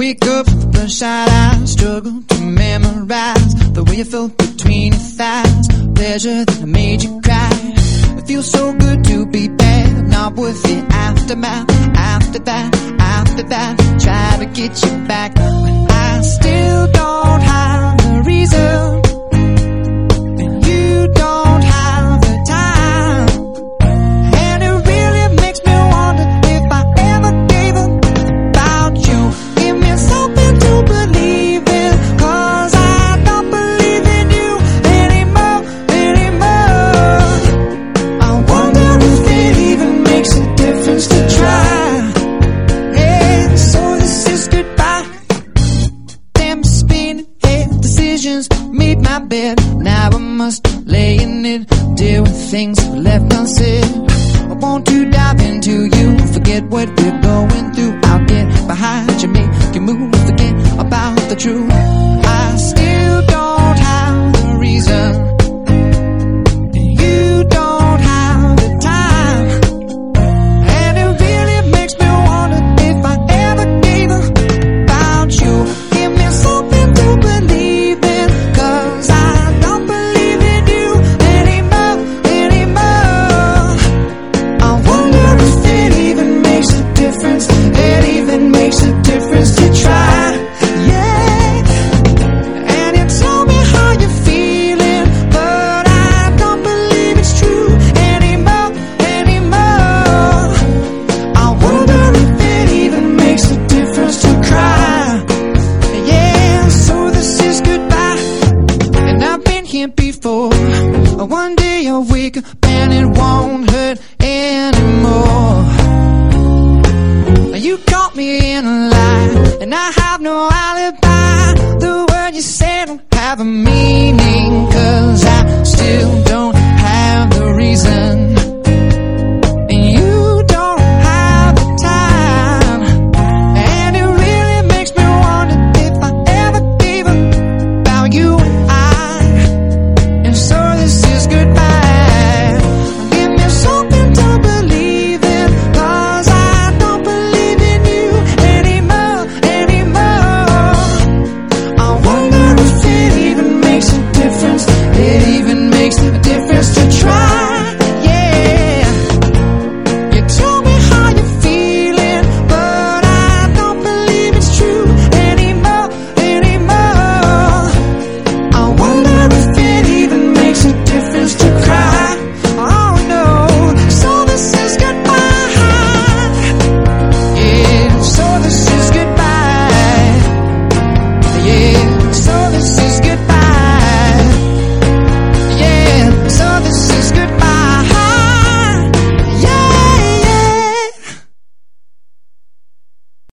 wake up, bloodshot eyes, struggle to memorize the way you felt between your thighs. Pleasure that made you cry. It feels so good to be bad, not worth the aftermath. After that, try to get you back. I still don't have the reason, and you don't have the time. And it really makes me wonder if I ever gave up about you. Give me something to believe in, 'cause I don't believe in you anymore. I wonder if it even makes a difference to try. Yeah, so this is goodbye. Damn spinning head decisions, made my bed. Now I must lay in it, deal with things left unsaid. I want to dive into you, forget what we're going through. I'll get behind you, make you move, forget about the truth. I still don't have the reason, and you don't have the time. And it really makes me wonder if I ever gave up about you. Give me something to believe in, 'cause I don't believe in you anymore. I wonder if it even makes a difference. It even makes a difference to try. Yeah. And you tell me how you're feeling, but I don't believe it's true anymore. I wonder if it even makes a difference to cry. Yeah, so this is goodbye. And I've been here before. One day I'll wake up and it won't hurt anymore. You caught me in a lie, and I have no alibi. The word you said don't have a meaning.